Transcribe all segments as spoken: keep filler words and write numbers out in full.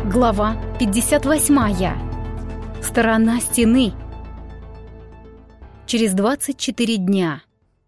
Глава пятьдесят восьмая. Сторона стены. Через двадцать четыре дня.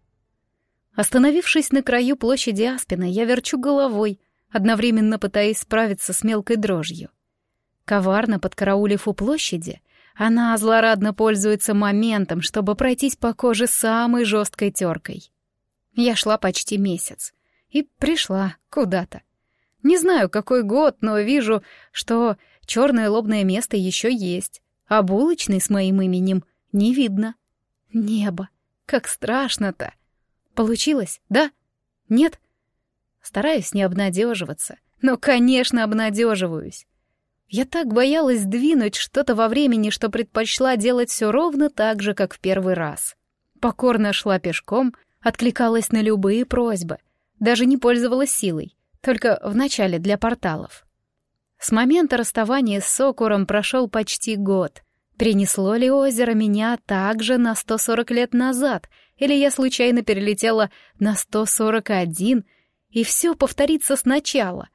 Остановившись на краю площади Аспина, я верчу головой, одновременно пытаясь справиться с мелкой дрожью. Коварно подкараулив у площади, она злорадно пользуется моментом, чтобы пройтись по коже самой жесткой теркой. Я шла почти месяц и пришла куда-то. Не знаю, какой год, но вижу, что черное лобное место еще есть, а булочной с моим именем не видно. Небо, как страшно-то! Получилось, да? Нет? Стараюсь не обнадеживаться, но, конечно, обнадеживаюсь. Я так боялась сдвинуть что-то во времени, что предпочла делать все ровно так же, как в первый раз. Покорно шла пешком, откликалась на любые просьбы, даже не пользовалась силой. Только в начале для порталов. С момента расставания с Сокуром прошел почти год. Принесло ли озеро меня также на сто сорок лет назад, или я случайно перелетела на сто сорок один, и все повторится сначала?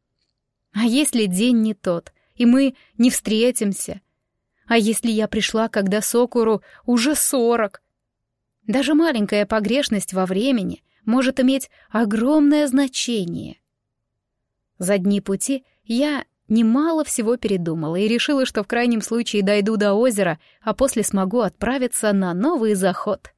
А если день не тот, и мы не встретимся? А если я пришла, когда Сокуру уже сорок? Даже маленькая погрешность во времени может иметь огромное значение. За дни пути я немало всего передумала и решила, что в крайнем случае дойду до озера, а после смогу отправиться на новый заход.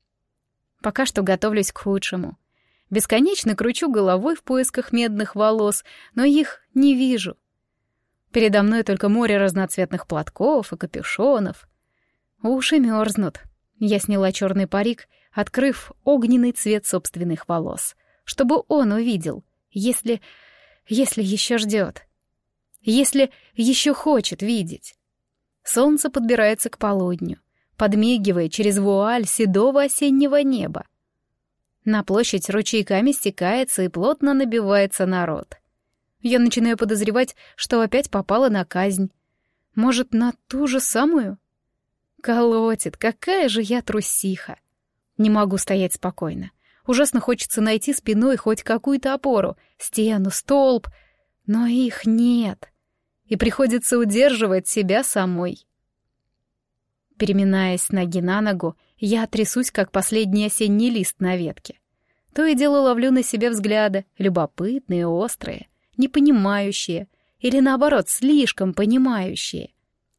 Пока что готовлюсь к худшему. Бесконечно кручу головой в поисках медных волос, но их не вижу. Передо мной только море разноцветных платков и капюшонов. Уши мерзнут. Я сняла черный парик, открыв огненный цвет собственных волос, чтобы он увидел, если... Если еще ждет. Если еще хочет видеть. Солнце подбирается к полудню, подмигивая через вуаль седого осеннего неба. На площадь ручейками стекается и плотно набивается народ. Я начинаю подозревать, что опять попала на казнь. Может, на ту же самую? Колотит, какая же я трусиха. Не могу стоять спокойно. Ужасно хочется найти спиной хоть какую-то опору, стену, столб, но их нет, и приходится удерживать себя самой. Переминаясь с ноги на ногу, я трясусь, как последний осенний лист на ветке. То и дело ловлю на себе взгляды, любопытные, острые, непонимающие, или наоборот, слишком понимающие.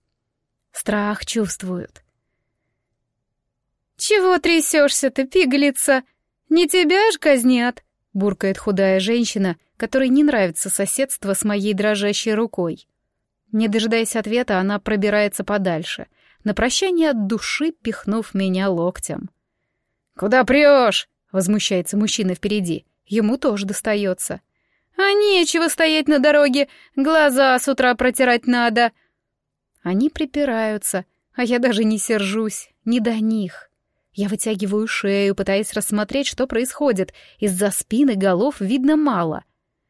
Страх чувствуют. «Чего трясешься-то, пигалица? Не тебя ж казнят!» — буркает худая женщина, которой не нравится соседство с моей дрожащей рукой. Не дожидаясь ответа, она пробирается подальше, на прощание от души пихнув меня локтем. «Куда прешь?» — возмущается мужчина впереди. Ему тоже достается. «А нечего стоять на дороге, глаза с утра протирать надо!» Они припираются, а я даже не сержусь, не до них. Я вытягиваю шею, пытаясь рассмотреть, что происходит. Из-за спины голов видно мало.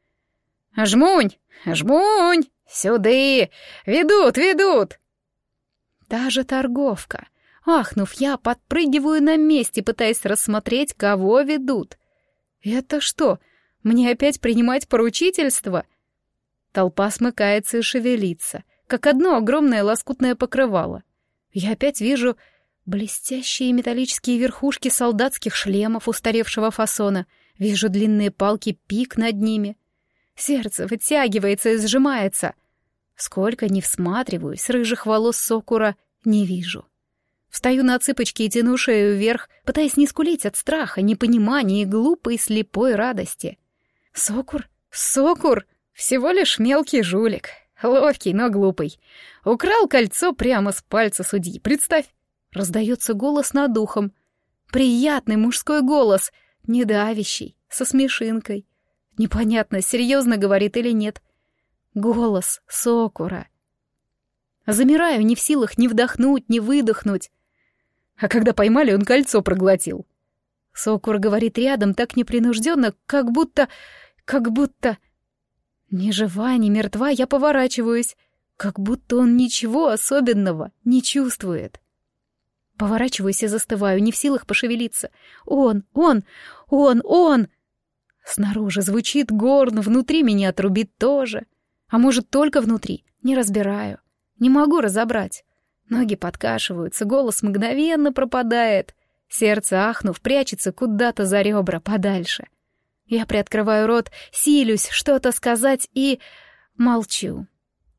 «Жмунь! Жмунь! Сюды! Ведут, ведут!» Та же торговка. Ахнув, я подпрыгиваю на месте, пытаясь рассмотреть, кого ведут. «Это что, мне опять принимать поручительство?» Толпа смыкается и шевелится, как одно огромное лоскутное покрывало. Я опять вижу... блестящие металлические верхушки солдатских шлемов устаревшего фасона. Вижу длинные палки пик над ними. Сердце вытягивается и сжимается. Сколько ни всматриваюсь, рыжих волос Сокура не вижу. Встаю на цыпочки и тяну шею вверх, пытаясь не скулить от страха, непонимания и глупой слепой радости. Сокур? Сокур! Всего лишь мелкий жулик. Ловкий, но глупый. Украл кольцо прямо с пальца судьи. Представь! Раздается голос над ухом. Приятный мужской голос, не давящий, со смешинкой. Непонятно, серьезно говорит или нет. Голос Сокура. Замираю, не в силах ни вдохнуть, ни выдохнуть. А когда поймали, он кольцо проглотил. Сокур говорит рядом так непринужденно, как будто... как будто... Ни жива, ни мертва, я поворачиваюсь. Как будто он ничего особенного не чувствует. Поворачиваюсь и застываю, не в силах пошевелиться. Он, он, он, он! Снаружи звучит горн, внутри меня трубит тоже. А может, только внутри. Не разбираю, не могу разобрать. Ноги подкашиваются, голос мгновенно пропадает. Сердце, ахнув, прячется куда-то за ребра, подальше. Я приоткрываю рот, силюсь что-то сказать и... молчу.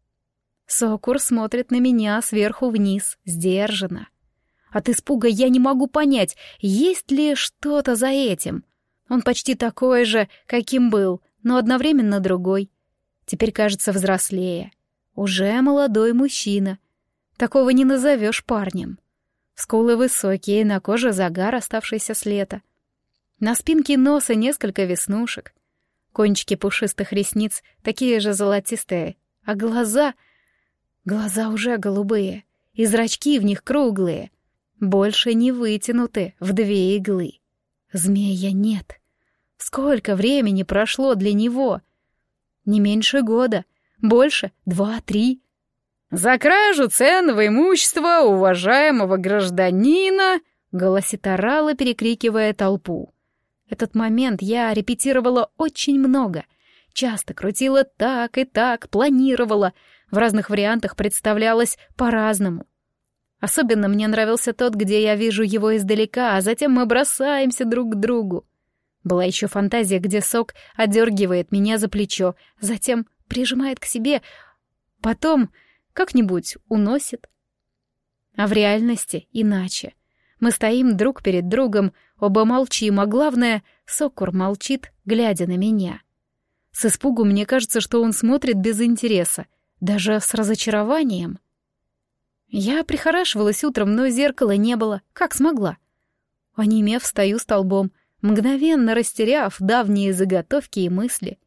Сокур смотрит на меня сверху вниз, сдержанно. От испуга я не могу понять, есть ли что-то за этим. Он почти такой же, каким был, но одновременно другой. Теперь кажется взрослее. Уже молодой мужчина. Такого не назовешь парнем. Скулы высокие, на коже загар, оставшийся с лета. На спинке носа несколько веснушек. Кончики пушистых ресниц такие же золотистые, а глаза... Глаза уже голубые, и зрачки в них круглые. Больше не вытянуты в две иглы. Змея нет. Сколько времени прошло для него? Не меньше года. Больше — два-три. «За кражу ценного имущества уважаемого гражданина!» — голосит орала, перекрикивая толпу. Этот момент я репетировала очень много. Часто крутила так и так, планировала. В разных вариантах представлялось по-разному. Особенно мне нравился тот, где я вижу его издалека, а затем мы бросаемся друг к другу. Была еще фантазия, где Сок отдергивает меня за плечо, затем прижимает к себе, потом как-нибудь уносит. А в реальности иначе. Мы стоим друг перед другом, оба молчим, а главное, Сокур молчит, глядя на меня. С испугу мне кажется, что он смотрит без интереса, даже с разочарованием. Я прихорашивалась утром, но зеркала не было, как смогла. Онемев, встаю столбом, мгновенно растеряв давние заготовки и мысли.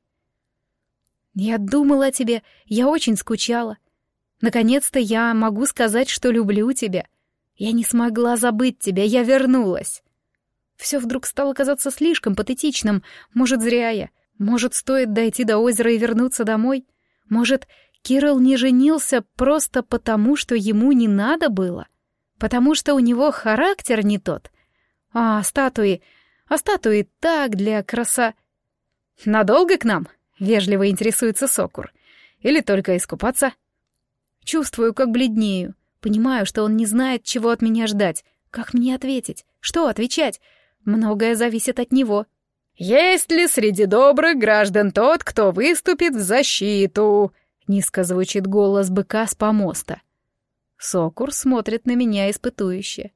Я думала о тебе, я очень скучала. Наконец-то я могу сказать, что люблю тебя. Я не смогла забыть тебя, я вернулась. Все вдруг стало казаться слишком патетичным. Может, зря я. Может, стоит дойти до озера и вернуться домой? Может, Кирилл не женился просто потому, что ему не надо было? Потому что у него характер не тот? А статуи... А статуи так для краса... «Надолго к нам?» — вежливо интересуется Сокур. «Или только искупаться?» Чувствую, как бледнею. Понимаю, что он не знает, чего от меня ждать. Как мне ответить? Что отвечать? Многое зависит от него. «Есть ли среди добрых граждан тот, кто выступит в защиту?» Низко звучит голос быка с помоста. Сокур смотрит на меня испытующе.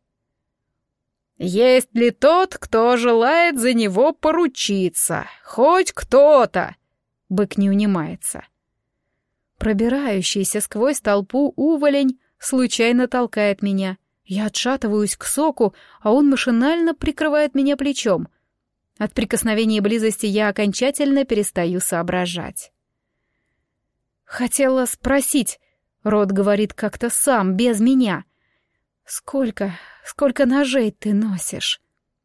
«Есть ли тот, кто желает за него поручиться? Хоть кто-то!» Бык не унимается. Пробирающийся сквозь толпу уволень случайно толкает меня. Я отшатываюсь к Соку, а он машинально прикрывает меня плечом. От прикосновения и близости я окончательно перестаю соображать. «Хотела спросить», — Рот говорит как-то сам, без меня. «Сколько, сколько ножей ты носишь?»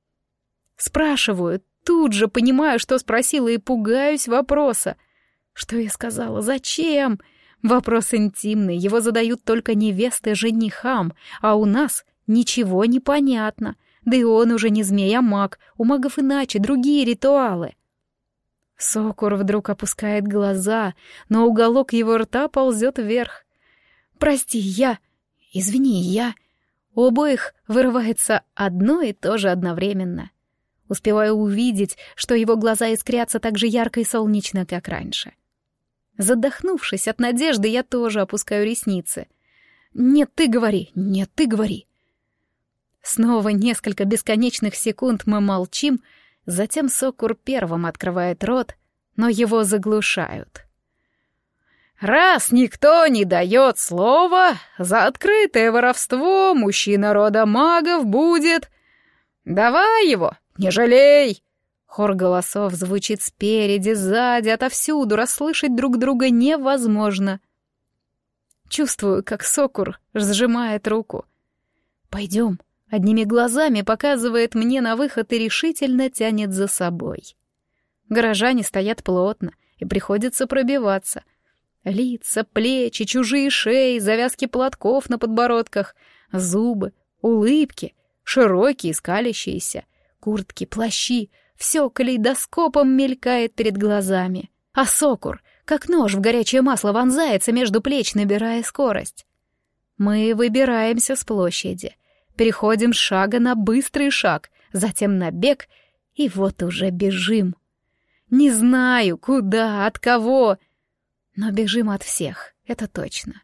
Спрашиваю, тут же понимаю, что спросила, и пугаюсь вопроса. Что я сказала? Зачем? Вопрос интимный, его задают только невесты женихам, а у нас ничего не понятно. Да и он уже не змей, а маг, у магов иначе, другие ритуалы. Сокур вдруг опускает глаза, но уголок его рта ползет вверх. «Прости, я... Извини, я...» У обоих вырывается одно и то же одновременно. Успеваю увидеть, что его глаза искрятся так же ярко и солнечно, как раньше. Задохнувшись от надежды, я тоже опускаю ресницы. «Нет, ты говори! Нет, ты говори!» Снова несколько бесконечных секунд мы молчим, затем Сокур первым открывает рот, но его заглушают. «Раз никто не дает слова, за открытое воровство мужчина рода магов будет... Давай его, не жалей!» Хор голосов звучит спереди, сзади, отовсюду, расслышать друг друга невозможно. Чувствую, как Сокур сжимает руку. «Пойдем», одними глазами показывает мне на выход и решительно тянет за собой. Горожане стоят плотно, и приходится пробиваться. Лица, плечи, чужие шеи, завязки платков на подбородках, зубы, улыбки, широкие, скалящиеся, куртки, плащи — все калейдоскопом мелькает перед глазами. А Сокур, как нож в горячее масло вонзается между плеч, набирая скорость. Мы выбираемся с площади, переходим с шага на быстрый шаг, затем на бег, и вот уже бежим. Не знаю, куда, от кого, но бежим от всех, это точно.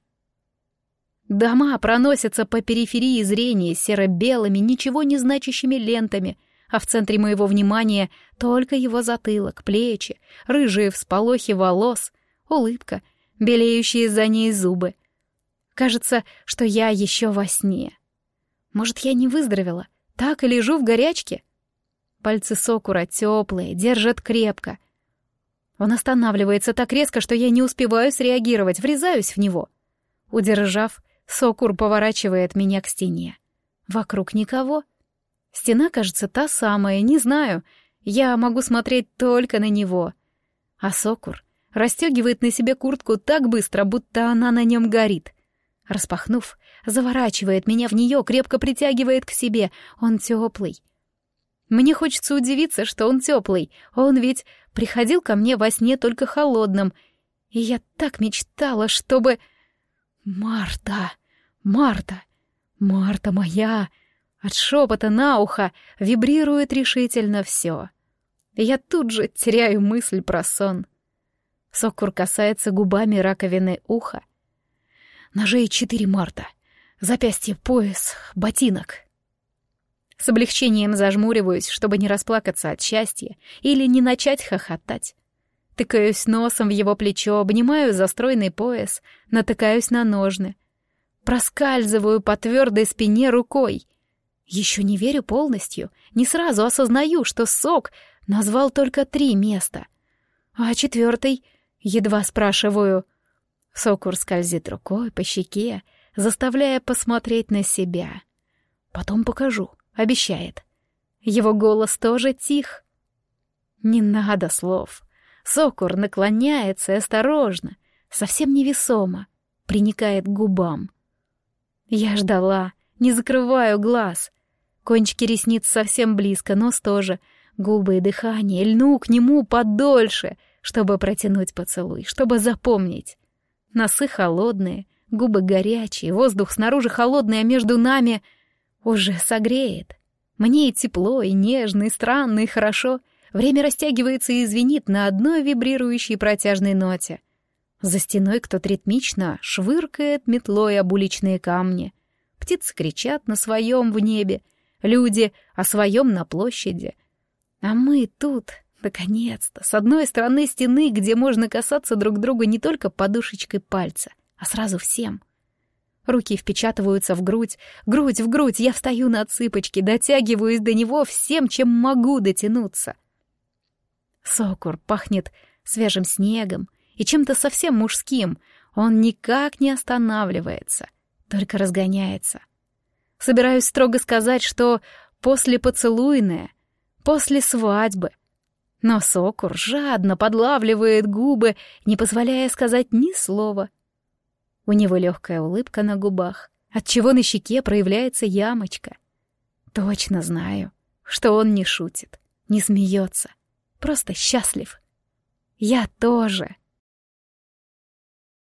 Дома проносятся по периферии зрения серо-белыми, ничего не значащими лентами, а в центре моего внимания только его затылок, плечи, рыжие всполохи волос, улыбка, белеющие за ней зубы. Кажется, что я еще во сне. Может, я не выздоровела, так и лежу в горячке? Пальцы Сокура теплые, держат крепко. Он останавливается так резко, что я не успеваю среагировать, врезаюсь в него. Удержав, Сокур поворачивает меня к стене. Вокруг никого. Стена, кажется, та самая, не знаю. Я могу смотреть только на него. А Сокур расстегивает на себе куртку так быстро, будто она на нем горит. Распахнув, заворачивает меня в нее, крепко притягивает к себе. Он теплый. Мне хочется удивиться, что он теплый. Он ведь приходил ко мне во сне только холодным. И я так мечтала, чтобы... «Марта! Марта! Марта моя!» От шепота на ухо вибрирует решительно все. Я тут же теряю мысль про сон. Сокур касается губами раковины уха. Ножей четыре, Марта. Запястье, пояс, ботинок. С облегчением зажмуриваюсь, чтобы не расплакаться от счастья или не начать хохотать. Тыкаюсь носом в его плечо, обнимаю за стройный пояс, натыкаюсь на ножны. Проскальзываю по твердой спине рукой. Еще не верю полностью, не сразу осознаю, что Сок назвал только три места. А четвертый, едва спрашиваю. Сокур скользит рукой по щеке, заставляя посмотреть на себя. Потом покажу, обещает. Его голос тоже тих. Не надо слов. Сокур наклоняется и осторожно, совсем невесомо, приникает к губам. Я ждала, не закрываю глаз. Кончики ресниц совсем близко, нос тоже. Губы и дыхание, льну к нему подольше, чтобы протянуть поцелуй, чтобы запомнить. Носы холодные, губы горячие, воздух снаружи холодный, а между нами уже согреет. Мне и тепло, и нежно, и странно, и хорошо. Время растягивается и звенит на одной вибрирующей протяжной ноте. За стеной кто-то ритмично швыркает метлой об уличные камни. Птицы кричат на своем в небе, люди о своем на площади. А мы тут, наконец-то, с одной стороны стены, где можно касаться друг друга не только подушечкой пальца, а сразу всем. Руки впечатываются в грудь, грудь в грудь, я встаю на цыпочки, дотягиваюсь до него всем, чем могу дотянуться. Сокур пахнет свежим снегом и чем-то совсем мужским. Он никак не останавливается, только разгоняется. Собираюсь строго сказать, что после поцелуйное, после свадьбы. Но Сокур жадно подлавливает губы, не позволяя сказать ни слова. У него легкая улыбка на губах, отчего на щеке проявляется ямочка. Точно знаю, что он не шутит, не смеется. Просто счастлив. Я тоже.